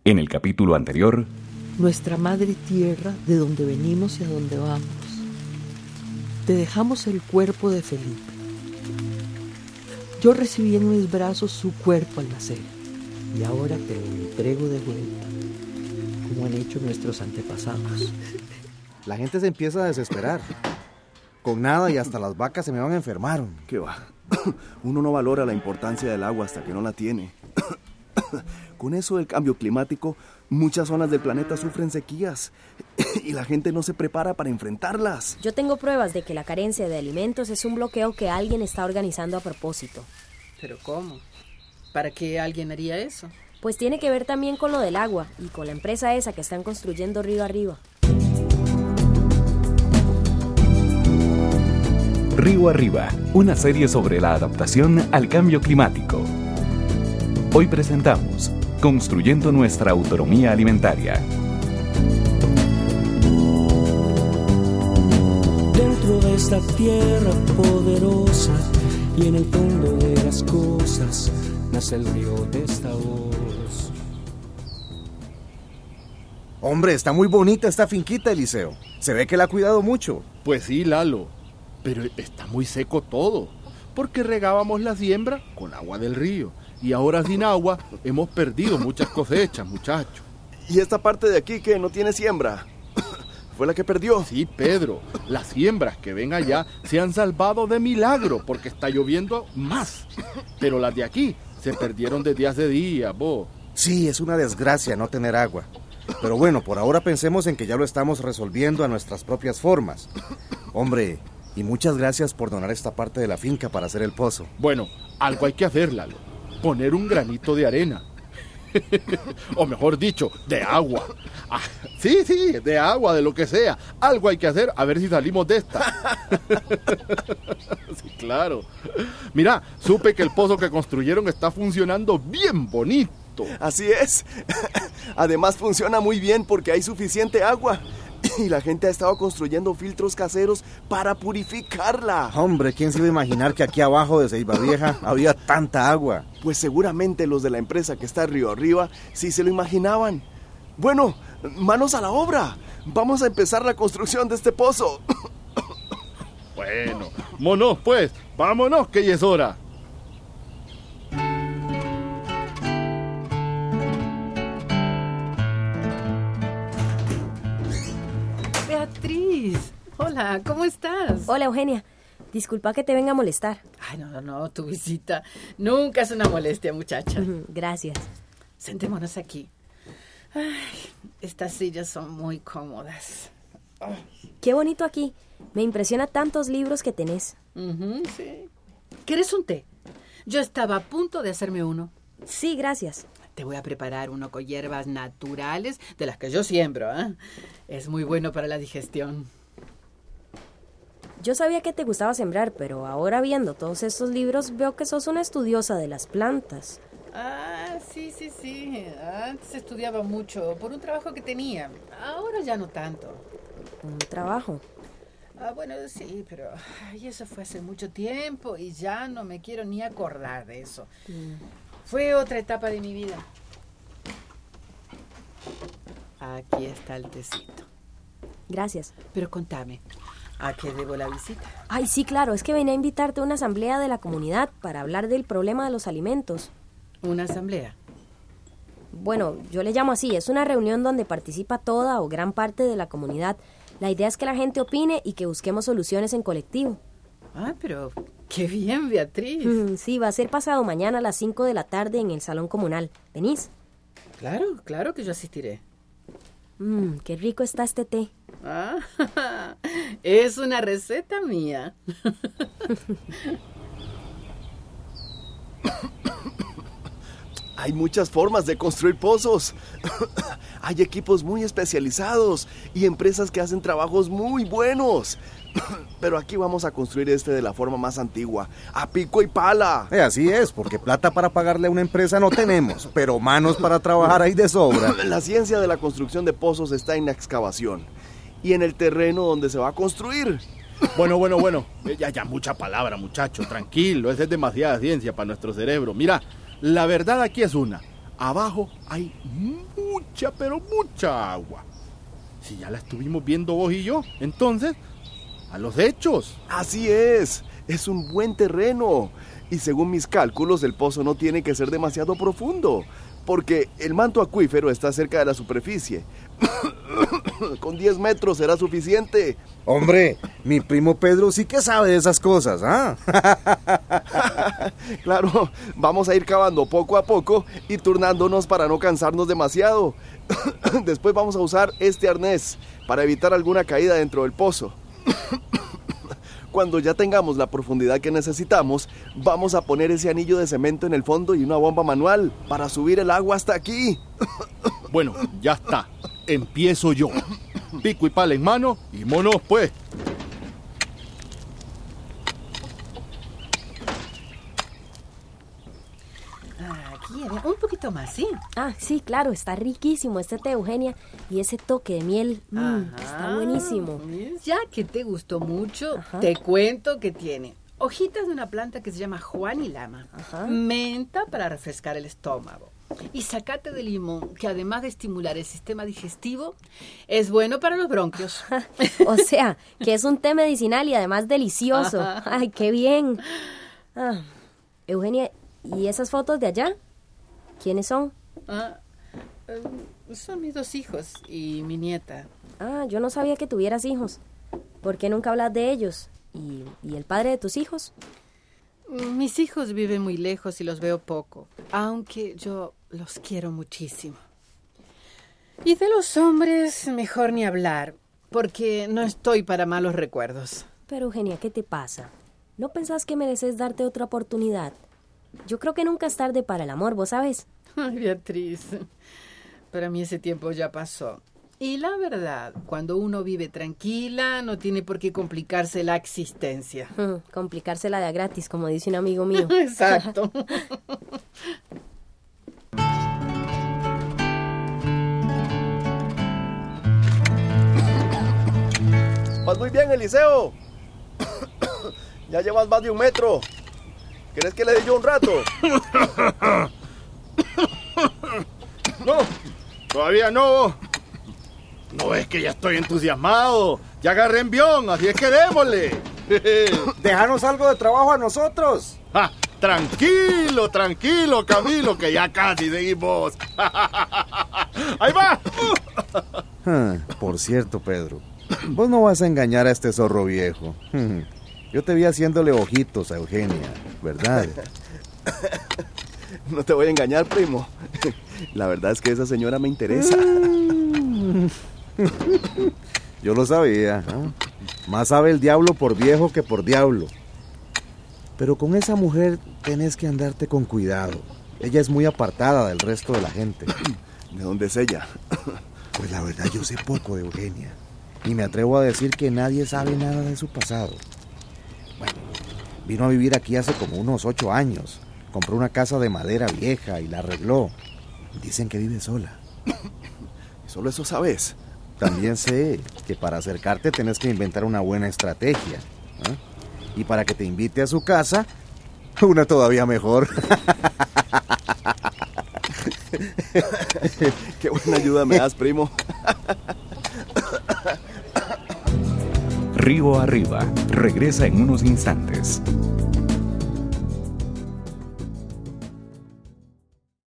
En el capítulo anterior, nuestra madre tierra, de donde venimos y a donde vamos. Te dejamos el cuerpo de Felipe. Yo recibí en mis brazos su cuerpo al nacer y ahora te lo entrego de vuelta, como han hecho nuestros antepasados. La gente se empieza a desesperar. Con nada y hasta las vacas se me van a enfermar. ¿Qué va? Uno no valora la importancia del agua hasta que no la tiene. Con eso del cambio climático, muchas zonas del planeta sufren sequías y la gente no se prepara para enfrentarlas. Yo tengo pruebas de que la carencia de alimentos es un bloqueo que alguien está organizando a propósito. ¿Pero cómo? ¿Para qué alguien haría eso? Pues tiene que ver también con lo del agua y con la empresa esa que están construyendo río arriba. Río Arriba, una serie sobre la adaptación al cambio climático. Hoy presentamos Construyendo nuestra autonomía alimentaria. Dentro de esta tierra poderosa y en el fondo de las cosas nace el río de esta voz. Hombre, está muy bonita esta finquita, Eliseo. Se ve que la ha cuidado mucho. Pues sí, Lalo, pero está muy seco todo, porque regábamos la siembra con agua del río. Y ahora sin agua hemos perdido muchas cosechas, muchachos. ¿Y esta parte de aquí que no tiene siembra? ¿Fue la que perdió? Sí, Pedro, las siembras que ven allá se han salvado de milagro porque está lloviendo más. Pero las de aquí se perdieron desde hace días, vos. Sí, es una desgracia no tener agua. Pero bueno, por ahora pensemos en que ya lo estamos resolviendo a nuestras propias formas. Hombre, y muchas gracias por donar esta parte de la finca para hacer el pozo. Bueno, algo hay que hacer, Lalo. Poner un granito de arena. O mejor dicho, de agua. Ah, sí, de agua, de lo que sea. Algo hay que hacer a ver si salimos de esta. Sí, claro. Mira, supe que el pozo que construyeron está funcionando bien bonito. Así es. Además funciona muy bien porque hay suficiente agua. Y la gente ha estado construyendo filtros caseros para purificarla. Hombre, ¿quién se iba a imaginar que aquí abajo de Ceiba Vieja había tanta agua? Pues seguramente los de la empresa que está río arriba sí se lo imaginaban. Bueno, manos a la obra. Vamos a empezar la construcción de este pozo. Bueno, monos pues, vámonos que ya es hora. Beatriz, hola, ¿cómo estás? Hola, Eugenia. Disculpa que te venga a molestar. Ay, no, tu visita nunca es una molestia, muchacha. Gracias. Sentémonos aquí. Ay, estas sillas son muy cómodas. Qué bonito aquí. Me impresiona tantos libros que tenés. Sí. ¿Quieres un té? Yo estaba a punto de hacerme uno. Sí, gracias. Te voy a preparar uno con hierbas naturales de las que yo siembro, ¿eh? Es muy bueno para la digestión. Yo sabía que te gustaba sembrar, pero ahora viendo todos estos libros veo que sos una estudiosa de las plantas. Ah, sí. Antes estudiaba mucho por un trabajo que tenía. Ahora ya no tanto. ¿Un trabajo? Bueno, sí, pero eso fue hace mucho tiempo y ya no me quiero ni acordar de eso. Fue otra etapa de mi vida. Aquí está el tecito. Gracias. Pero contame, ¿a qué debo la visita? Ay, sí, claro, es que venía a invitarte a una asamblea de la comunidad para hablar del problema de los alimentos. ¿Una asamblea? Bueno, yo le llamo así, es una reunión donde participa toda o gran parte de la comunidad. La idea es que la gente opine y que busquemos soluciones en colectivo. Ah, pero qué bien, Beatriz. Sí, va a ser pasado mañana a las 5 de la tarde en el salón comunal. ¿Venís? Claro que yo asistiré. Qué rico está este té. Ah, es una receta mía. Hay muchas formas de construir pozos. Hay equipos muy especializados y empresas que hacen trabajos muy buenos. Pero aquí vamos a construir este de la forma más antigua, a pico y pala. Así es, porque plata para pagarle a una empresa no tenemos, pero manos para trabajar hay de sobra. La ciencia de la construcción de pozos está en la excavación y en el terreno donde se va a construir. Bueno. Ya mucha palabra, muchacho, tranquilo. Esa es demasiada ciencia para nuestro cerebro. Mira, la verdad aquí es una. Abajo hay pero mucha agua. Si ya la estuvimos viendo vos y yo, entonces, a los hechos. Así es un buen terreno. Y según mis cálculos, el pozo no tiene que ser demasiado profundo, porque el manto acuífero está cerca de la superficie. Con 10 metros será suficiente. Hombre, mi primo Pedro sí que sabe de esas cosas, ¿ah? Claro, vamos a ir cavando poco a poco y turnándonos para no cansarnos demasiado. Después vamos a usar este arnés para evitar alguna caída dentro del pozo. Cuando ya tengamos la profundidad que necesitamos, vamos a poner ese anillo de cemento en el fondo y una bomba manual para subir el agua hasta aquí. Bueno, ya está. Empiezo yo. Pico y pala en mano y monos, pues. Aquí, un poquito más, ¿sí? Ah, sí, claro, está riquísimo este té, Eugenia. Y ese toque de miel, está buenísimo. Ya que te gustó mucho, Ajá. te cuento que tiene hojitas de una planta que se llama Juanilama, Ajá. menta para refrescar el estómago y zacate de limón, que además de estimular el sistema digestivo, es bueno para los bronquios. O sea, que es un té medicinal y además delicioso. Ajá. Ay, qué bien. Eugenia, ¿y esas fotos de allá? ¿Quiénes son? Son mis 2 hijos y mi nieta. Yo no sabía que tuvieras hijos. ¿Por qué nunca hablas de ellos? ¿Y el padre de tus hijos? Mis hijos viven muy lejos y los veo poco, aunque yo los quiero muchísimo. Y de los hombres, mejor ni hablar, porque no estoy para malos recuerdos. Pero Eugenia, ¿qué te pasa? ¿No pensás que mereces darte otra oportunidad? Yo creo que nunca es tarde para el amor, ¿vos sabes? Ay, Beatriz, para mí ese tiempo ya pasó. Y la verdad, cuando uno vive tranquila, no tiene por qué complicarse la existencia. Complicársela de a gratis, como dice un amigo mío. Exacto. Vas muy bien, Eliseo. Ya llevas más de 1 metro. ¿Querés que le dé yo un rato? No, todavía no. No es que ya estoy entusiasmado. Ya agarré envión, así es que démosle. Déjanos algo de trabajo a nosotros. Tranquilo, Camilo, que ya casi seguimos. ¡Ahí va! Por cierto, Pedro, vos no vas a engañar a este zorro viejo. Yo te vi haciéndole ojitos a Eugenia, ¿verdad? No te voy a engañar, primo. La verdad es que esa señora me interesa. Yo lo sabía, ¿no? Más sabe el diablo por viejo que por diablo. Pero con esa mujer tenés que andarte con cuidado. Ella es muy apartada del resto de la gente. ¿De dónde es ella? Pues la verdad yo sé poco de Eugenia. Y me atrevo a decir que nadie sabe nada de su pasado. Bueno, vino a vivir aquí hace como unos 8 años. Compró una casa de madera vieja y la arregló. Dicen que vive sola. ¿Solo eso sabes? También sé que para acercarte tenés que inventar una buena estrategia, ¿eh? Y para que te invite a su casa, una todavía mejor. Qué buena ayuda me das, primo. Río Arriba regresa en unos instantes.